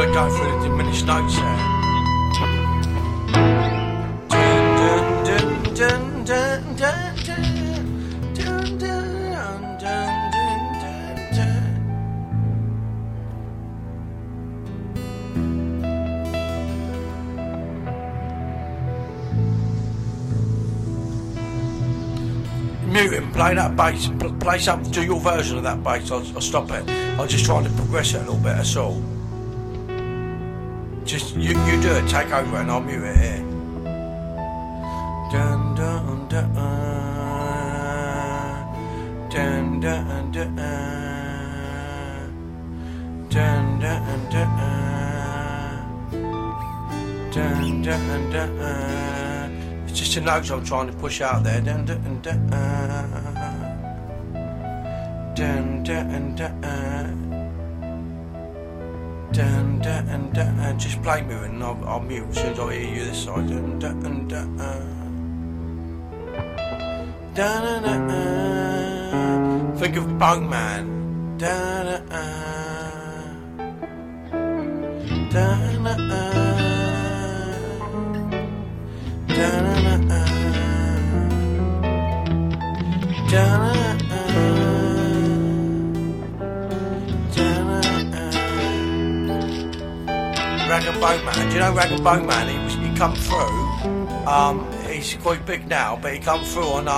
like going through the diminished notes there. Mute him, play that bass, play something, do your version of that bass, I'll stop it. I'll just try to progress it a little bit, that's all. Just, you do it, take over and I'll mute it here. Dun dun dun dun dun dun dun dun dun dun dun. It's just the notes I'm trying to push out there. Dun dun dun dun dun dun dun dun. Just play me and I'll mute as soon as I hear you this side. Dun dun dun dun dun dun. Think of Bone Man. Dun dun dun dun. Rag and Bone Man, do you know Rag and Bone Man? He come through. He's quite big now, but he come through on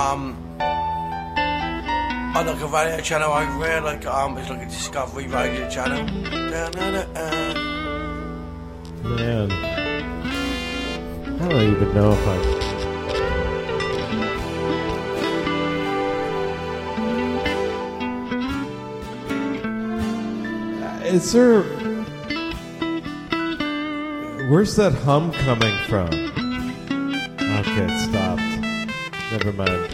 like a radio channel over here, like it's like a Discovery radio channel. Man, I don't even know if I. Is there? Where's that hum coming from? Okay, it stopped. Never mind.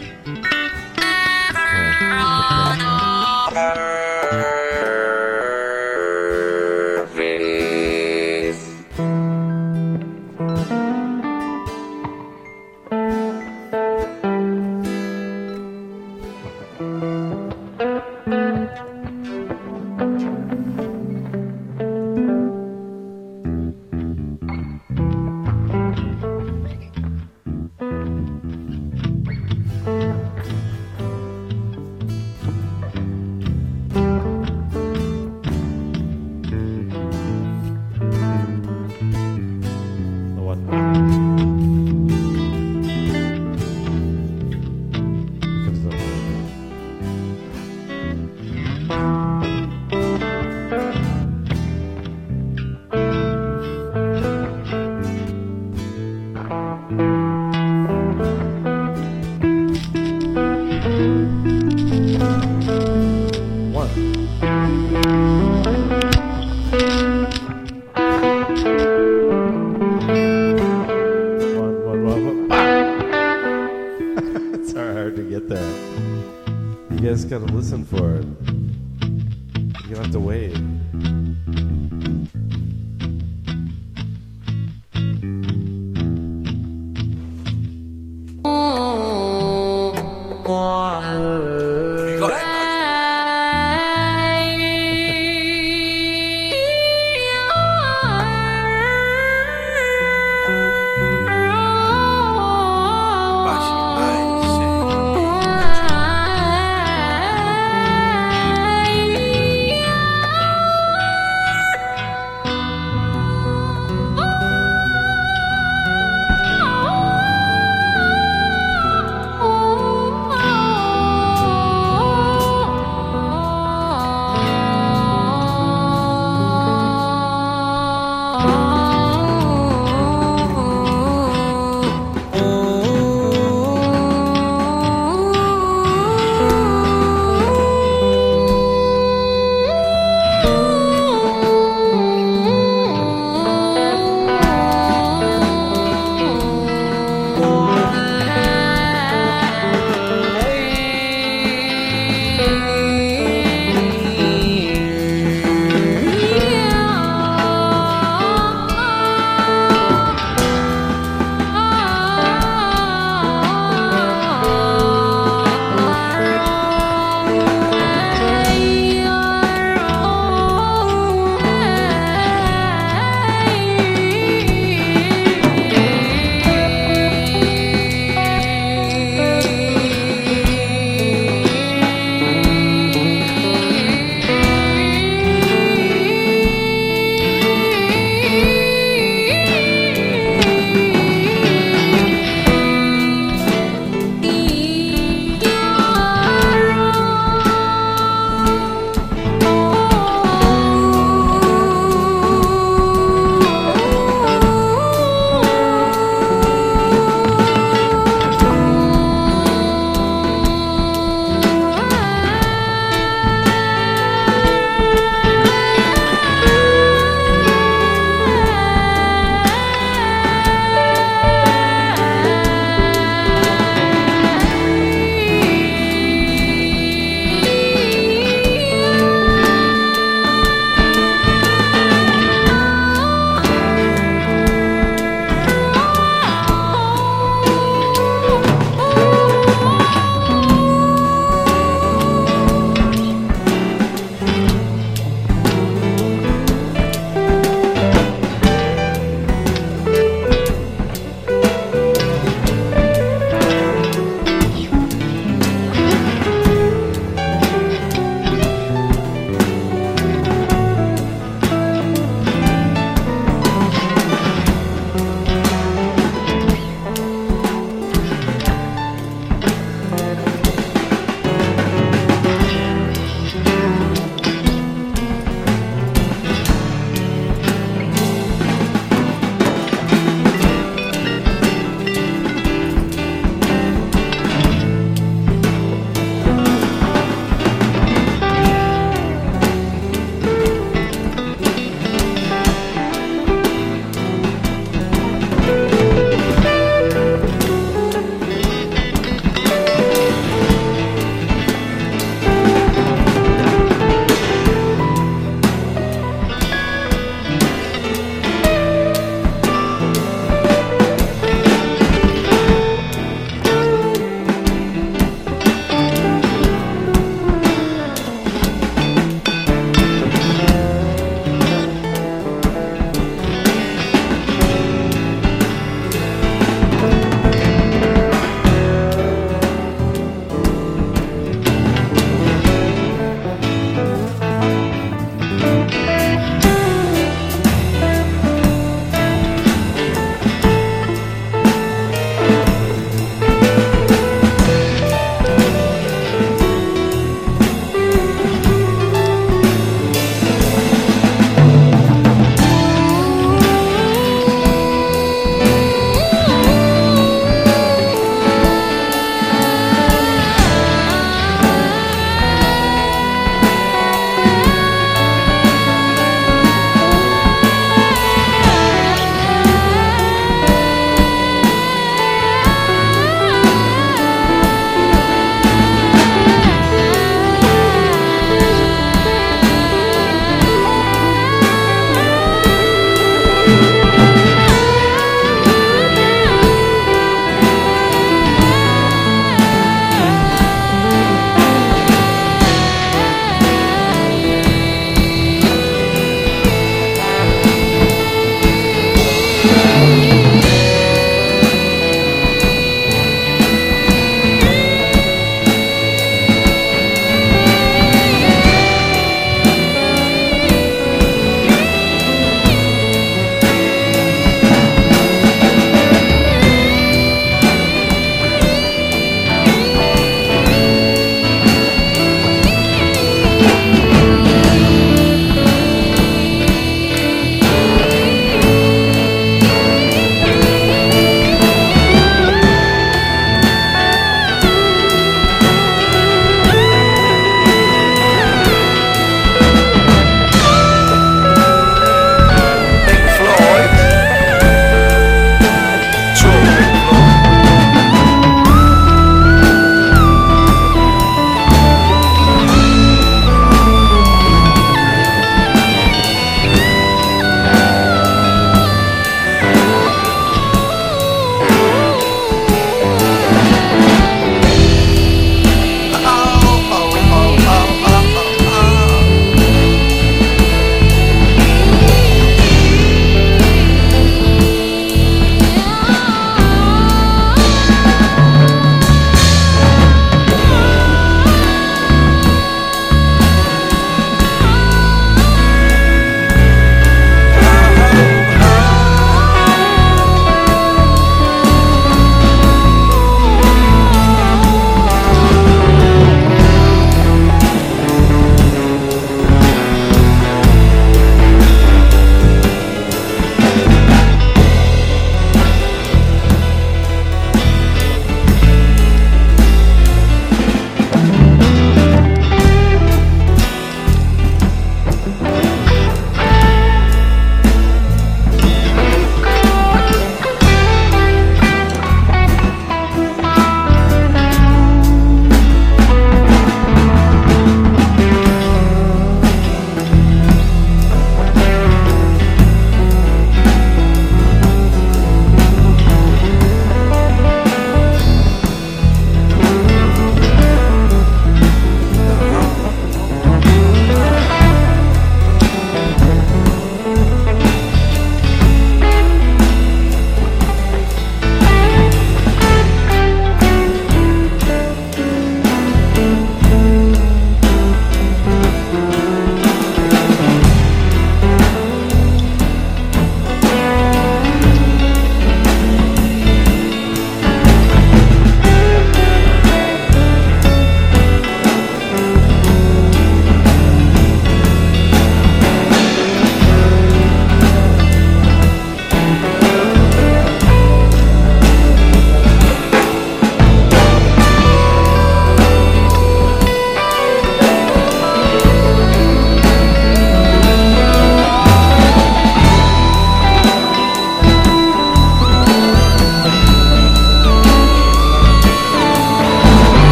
Gotta listen for it. You have to wait. You got it.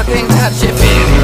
fucking touchy-feely.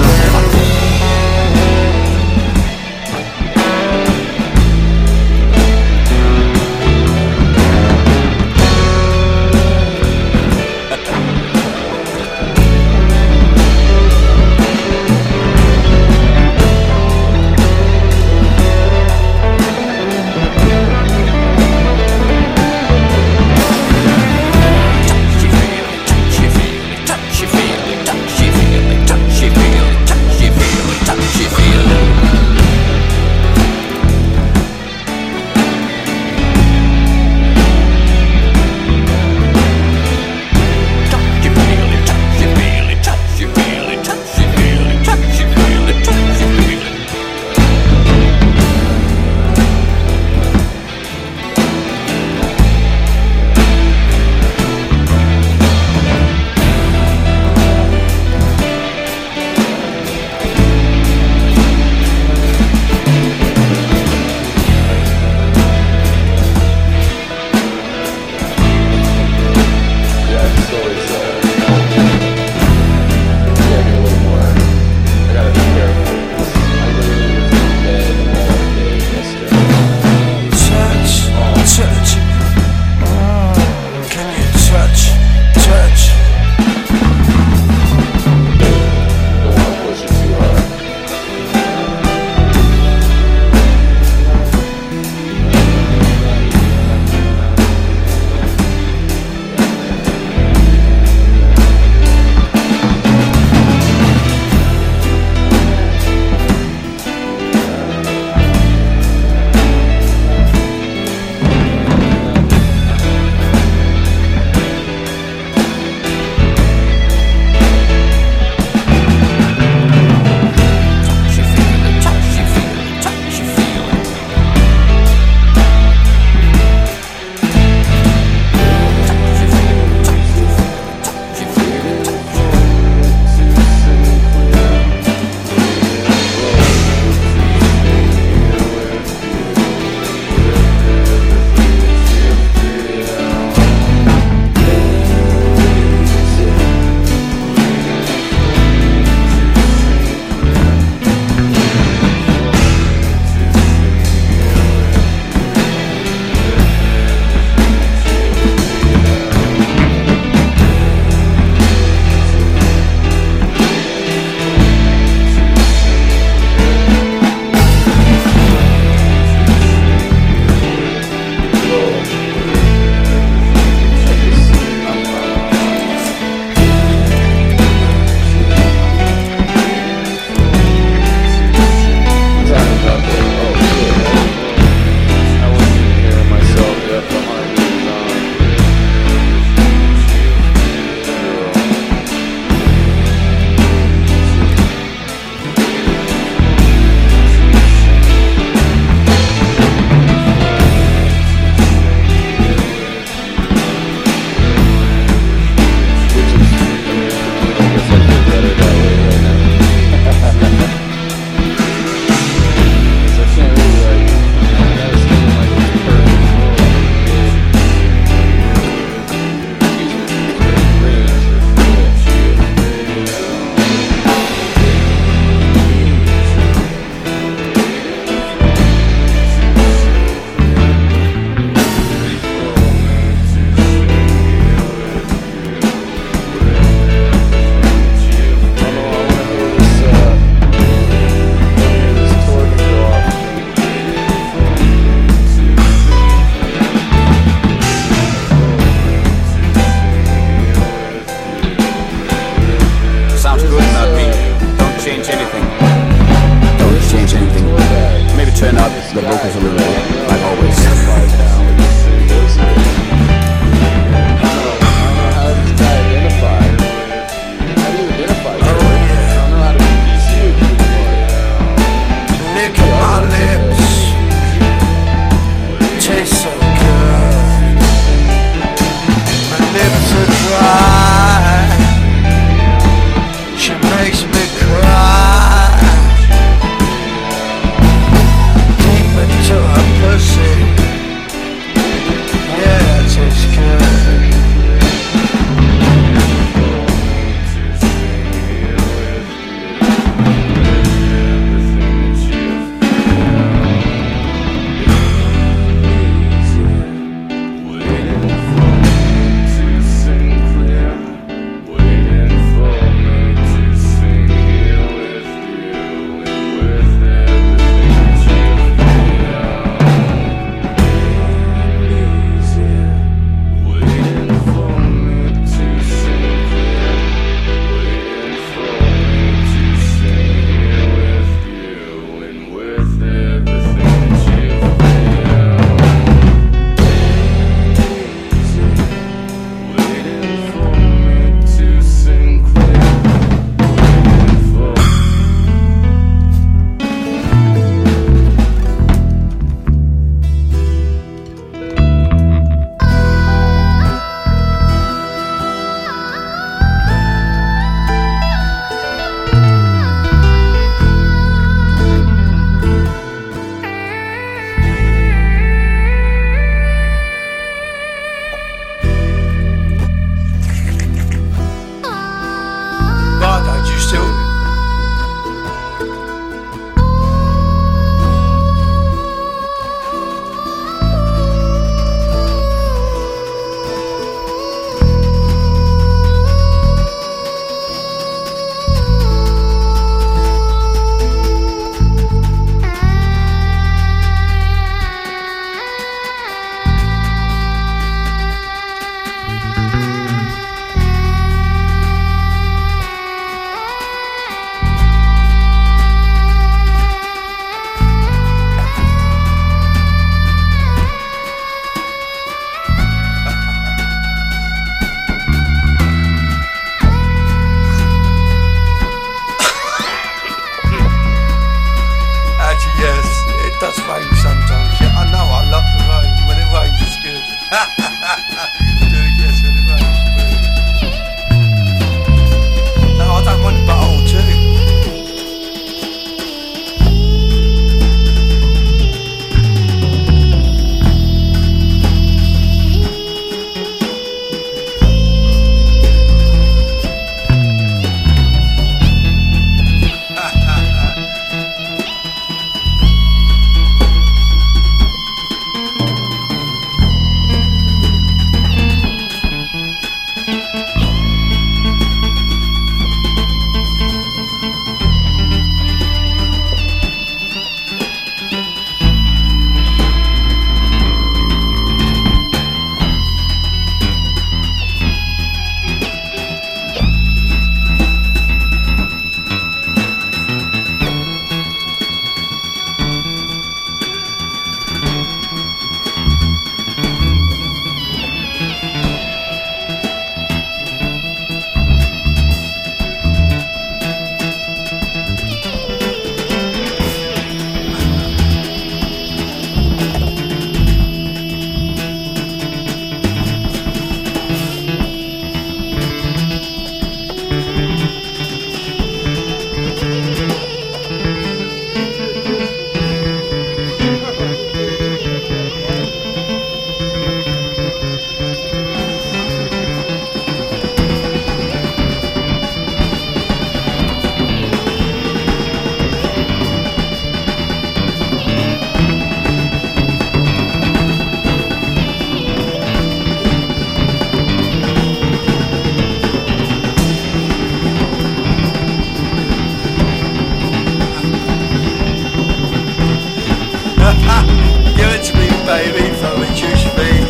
baby, from a juice fee.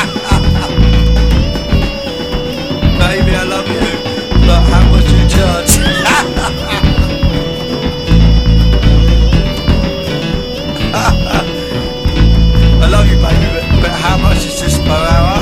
Baby, I love you, but how much you charge? I love you, baby, but how much is this per hour?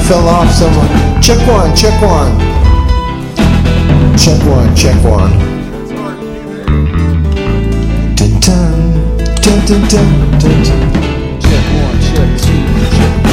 fell off someone. Check one, check one. Check one, check one. Dun dun, dun dun dun dun dun. Check one, check two, check.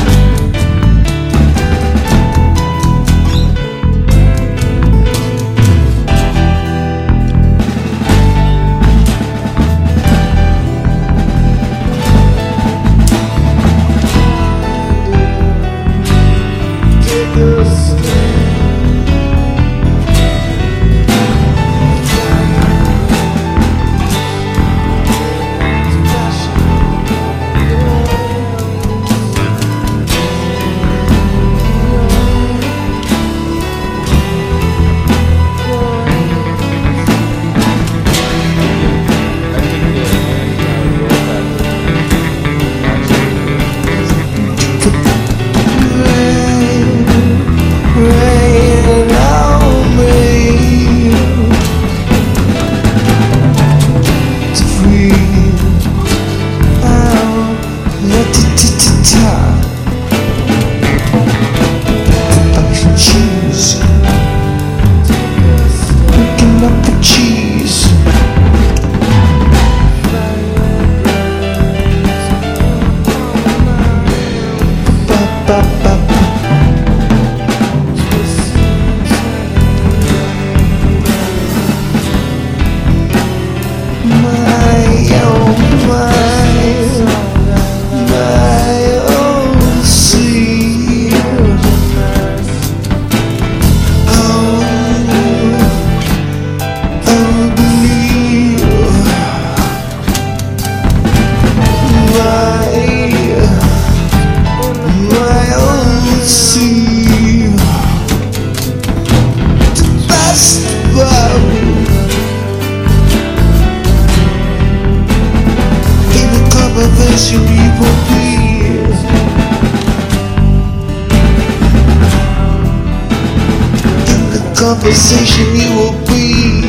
Conversation you will be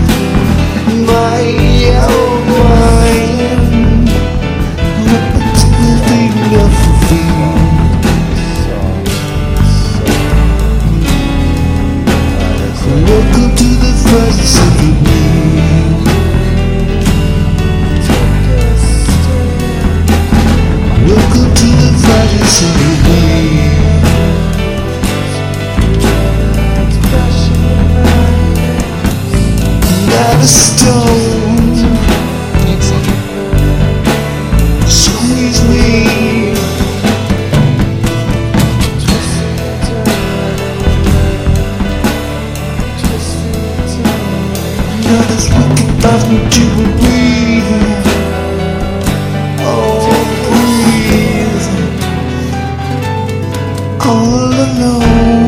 my own mind. Ultimately enough for you. Welcome to the presence of the week. Welcome to the presence of the week. Not a stone. Squeeze me. Not as wicked as me to breathe. Oh, breathe. All alone.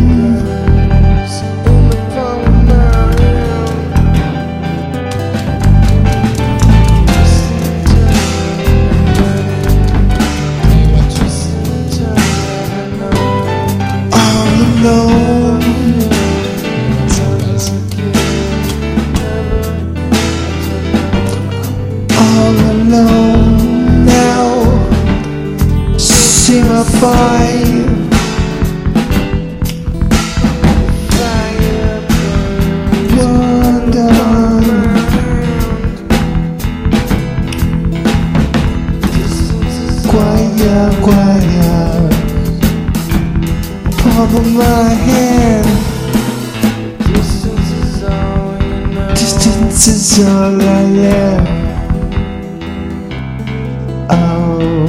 All alone now. See my fire. Quiet, palm of my hand. Distance is all I have. Oh,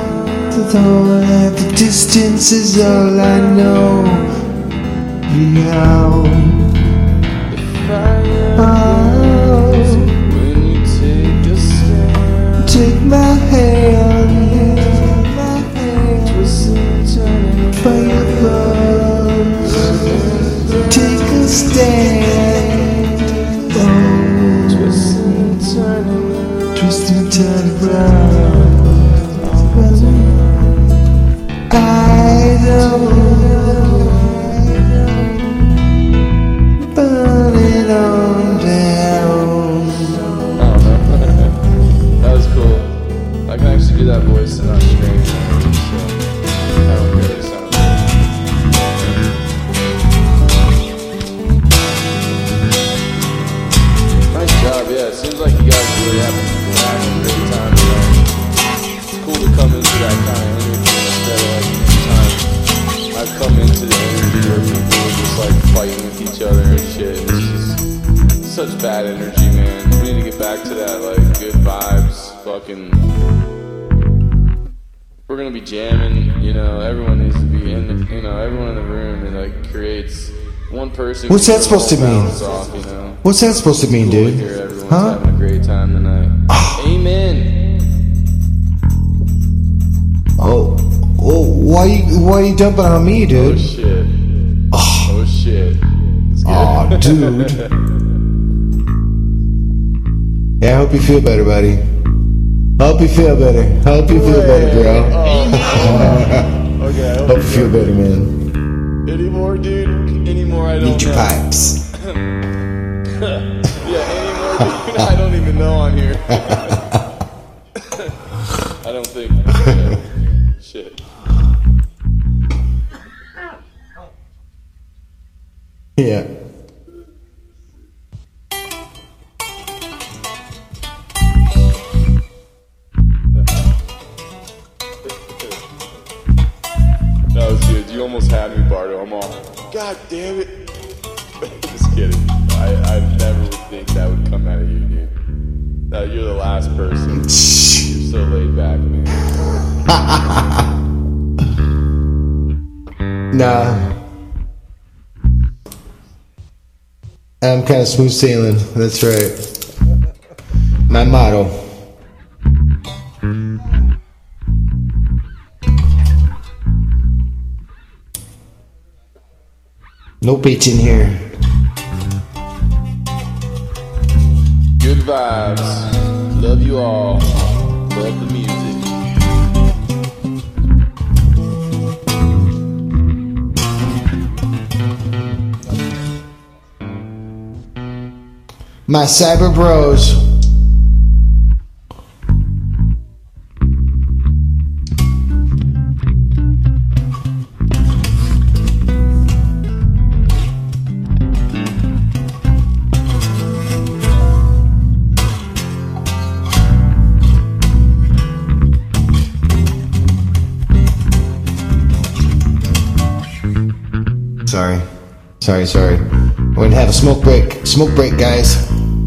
the distance is all I know. Yeah. Oh, take my hand. Fire burns. Take a stand. Oh, twist and turn around. I don't burn it on down. That was cool. I can actually do such bad energy, man. We need to get back to that, like, good vibes. Fucking. We're gonna be jamming, you know. Everyone needs to be in the, you know, everyone in the room. It like creates one person. What's that supposed to mean? Off, you know? What's that supposed to mean, dude? Hear everyone's having a great time tonight. Amen. Oh, why you dumping on me, dude? Oh shit. Oh shit. Oh, dude. Yeah, I hope you feel better, buddy. Hope you feel better. Hope you feel better, bro. Okay. Hope you feel better, man. Any more, dude? Any more? I don't Eat your know. pipes. Yeah, any more, dude? I don't even know on here. I don't think. Shit. Yeah. That was good. You almost had me, Bardo. I'm all, God damn it. Just kidding. I never would think that would come out of you, dude. No, you're the last person. You're so laid back, man. Nah. I'm kind of smooth sailing. That's right. My motto. No bitch in here. Good vibes. Love you all. Love the music. My cyber bros. Sorry. We're gonna have a smoke break. Smoke break, guys.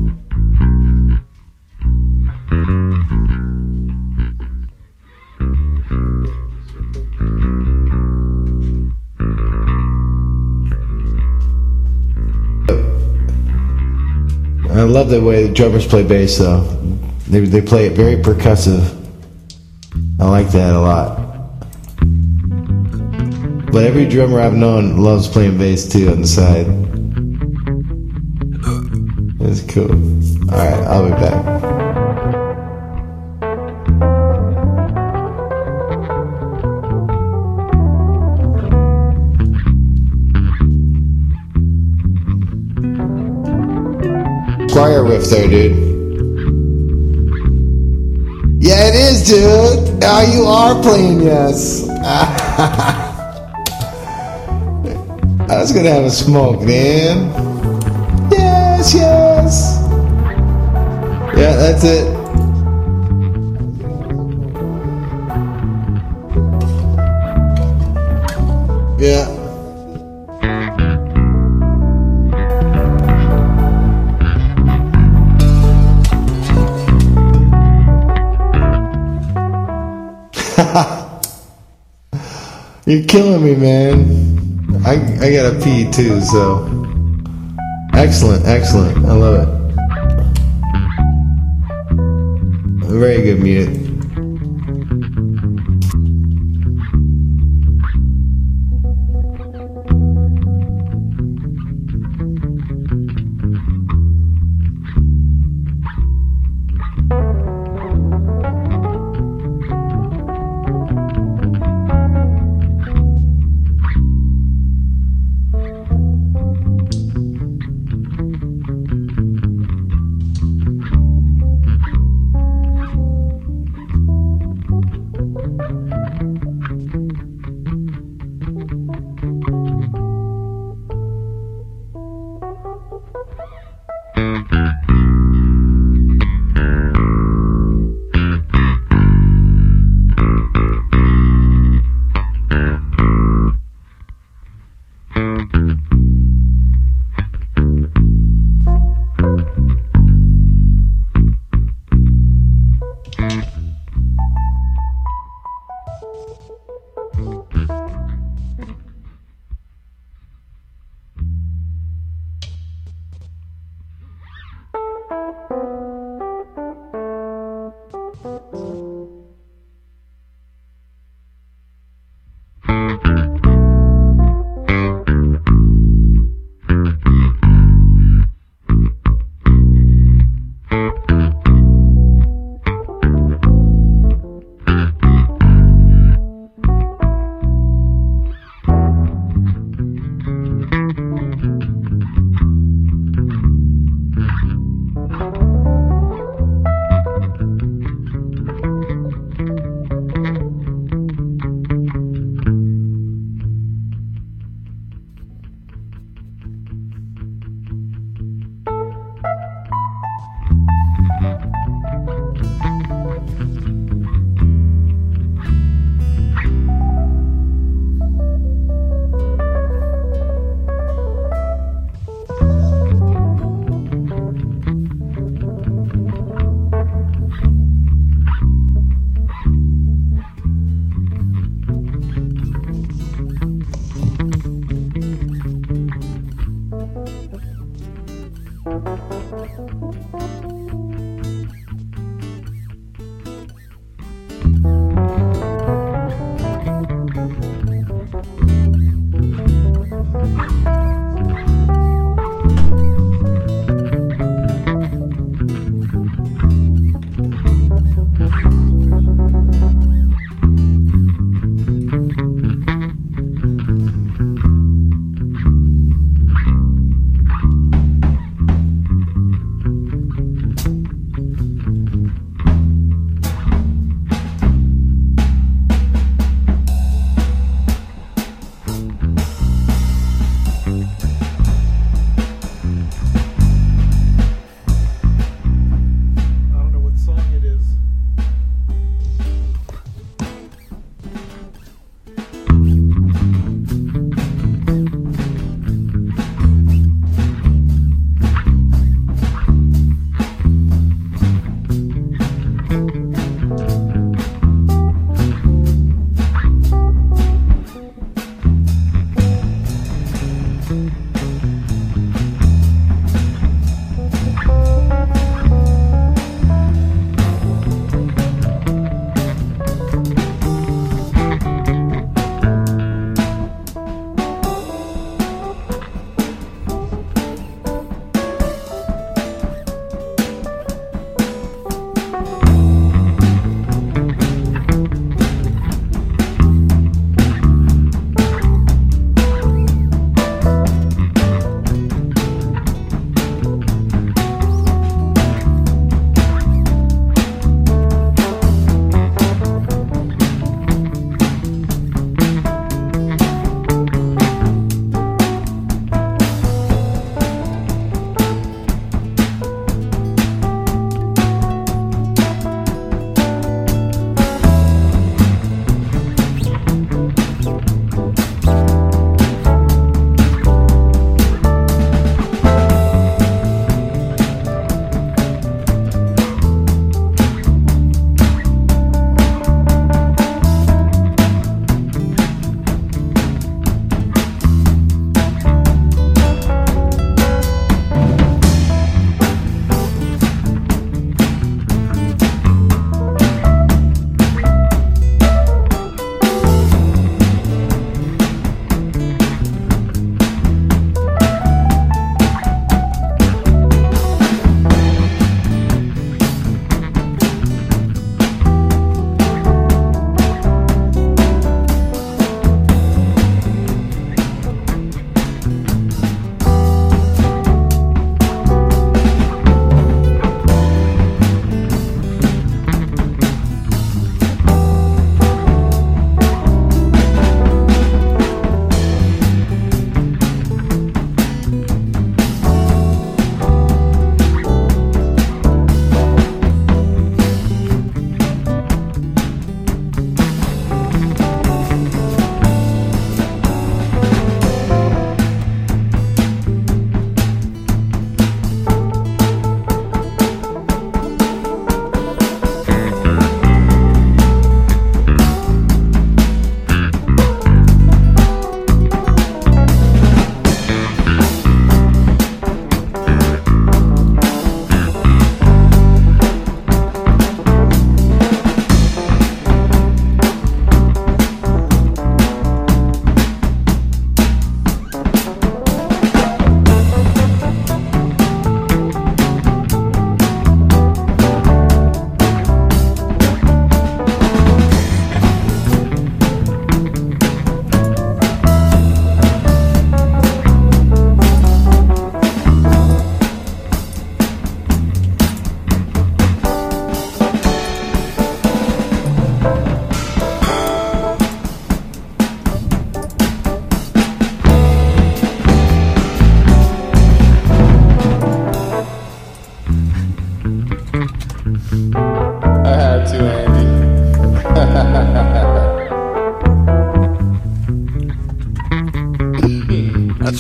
I love the way the drummers play bass, though. They play it very percussive. I like that a lot. But every drummer I've known loves playing bass too on the side. It's cool. Alright, I'll be back. Squire riff there, dude. Yeah, it is, dude. Now you are playing, yes. I was gonna have a smoke, man. Yes. Yeah, that's it. Yeah. You're killing me, man. I gotta pee too, so excellent. I love it. Very good mute.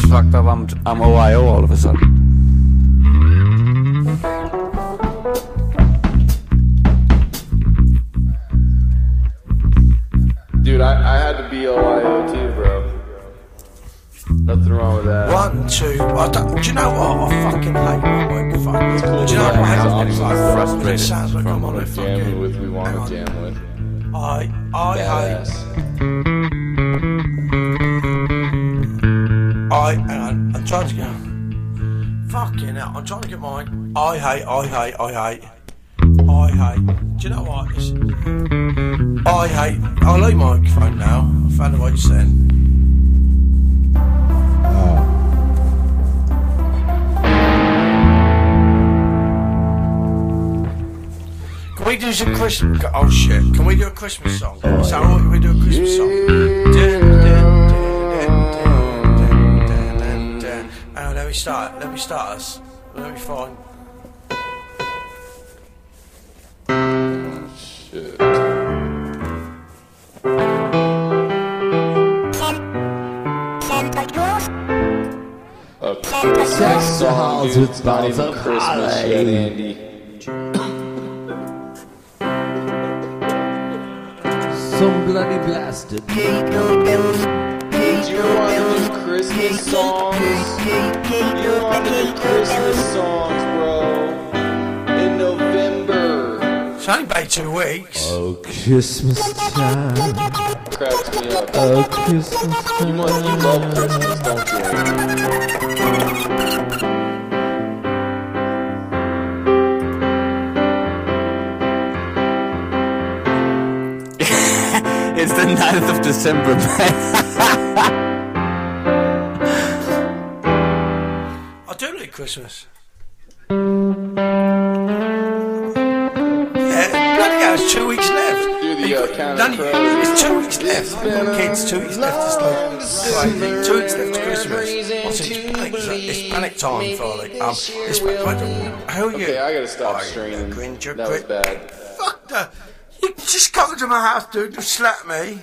It's fucked up. I'm OIO all of a sudden. Dude, I had to be OIO too, bro. Nothing wrong with that. 1, 2. Do you know what? I fucking hate my microphone. Do you know what I hate my microphone? It sounds like I'm on a Jamming fucking. with we want to jam with. I hate. Hang on. I'm trying to go. Fucking hell. I'm trying to get mine. I hate. Do you know what? I hate. I like my microphone now. I found a way to send. Can we do some Christmas? Oh shit! Can we do a Christmas song? So what can we do a Christmas song? Oh, let me start us. Let me find. Shit. Sex dolls with Not balls even of Christmas holly. yet, Andy. Some bloody blasted. Do you want to do Christmas songs? You want to do Christmas songs, bro? In November. It's only been 2 weeks. Oh, Christmas time. Cracks me up. Oh, Christmas time. You love Christmas, don't you? It's the 9th of December, man. I do like Christmas. Yeah, bloody hell, it's 2 weeks left. Do the Counting Danny, Crows. it's 2 weeks left. I've got kids, 2 weeks left. It's like 2 weeks left to Christmas. It's panic time for like how are you? Okay, I gotta stop straining. That was bad. Fuck that. You just come to my house, dude. You slap me.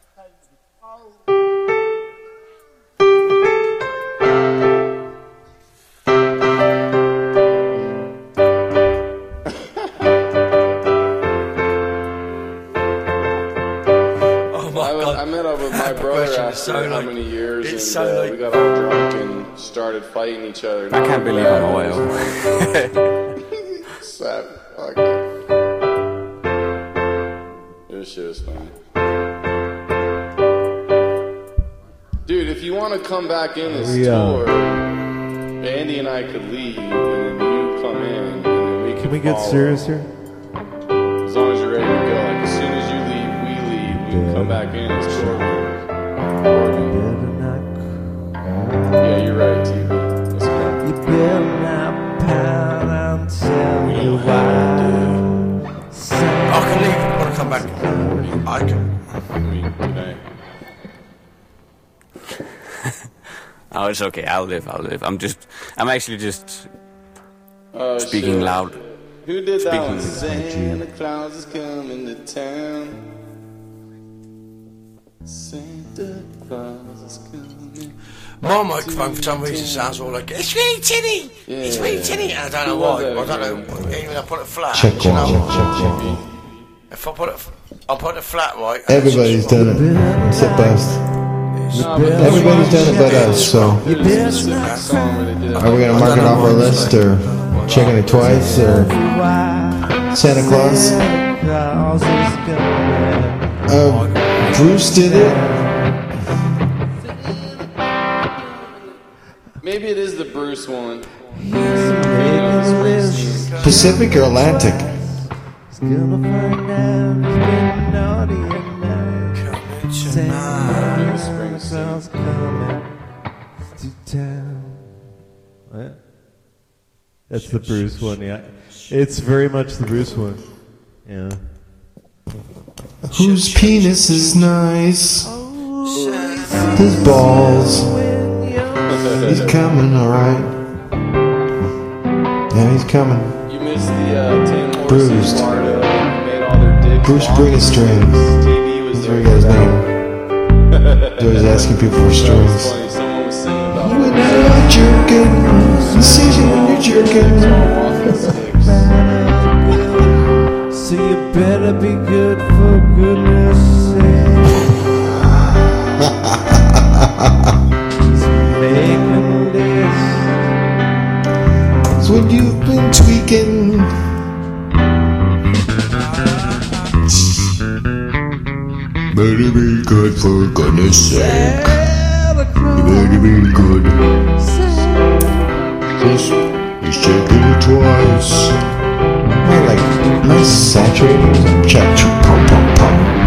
I met up with my brother after how many years, and we got all drunk and started fighting each other. I can't believe I'm OIO. Slap. Fuck. This shit is fun. Dude, if you want to come back in this tour, Andy and I could leave, and then you come in, and then we Can we get serious here? As long as you're ready to go. Like, as soon as you leave, we leave. We can come back in as tour. Yeah, you're right, TV. Let's go. You better not pout and tell me why. I can leave. I want to come back. I can. I mean, tonight. Oh, it's okay. I'll live. I'm actually just speaking shit. loud. Who did that one? Speaking- Santa Claus is coming to town. Santa Claus is coming. My microphone, for some reason, sounds all like it's really tinny. It's really tinny. And I don't know why. I don't know. Even I put it flat. Check you know, one, check. If I put it flat, right. and Everybody's done it. Except us. Everybody's done it but us, so. Are we gonna mark it off our list, or checking it twice, or Santa Claus? Bruce did it. Maybe it is the Bruce one. Pacific or Atlantic? What? That's the Bruce one, yeah. It's very much the Bruce one. Yeah. Whose penis is nice? His balls. He's coming, alright. Yeah, he's coming. You missed the 10 horses Bruised. part of it. Made all their dicks Bruce long. bring a string. TV was That's where there he got his for that. name. He was asking people for That was strings. funny. Someone was singing about You it. jerking. You see it when you're jerking. So you better be good for goodness sake. He's making this. It's when you've been tweaking. Better be good for goodness sake. You better be good. He's checking it twice. Like nice saturated. Check, pum pum pum.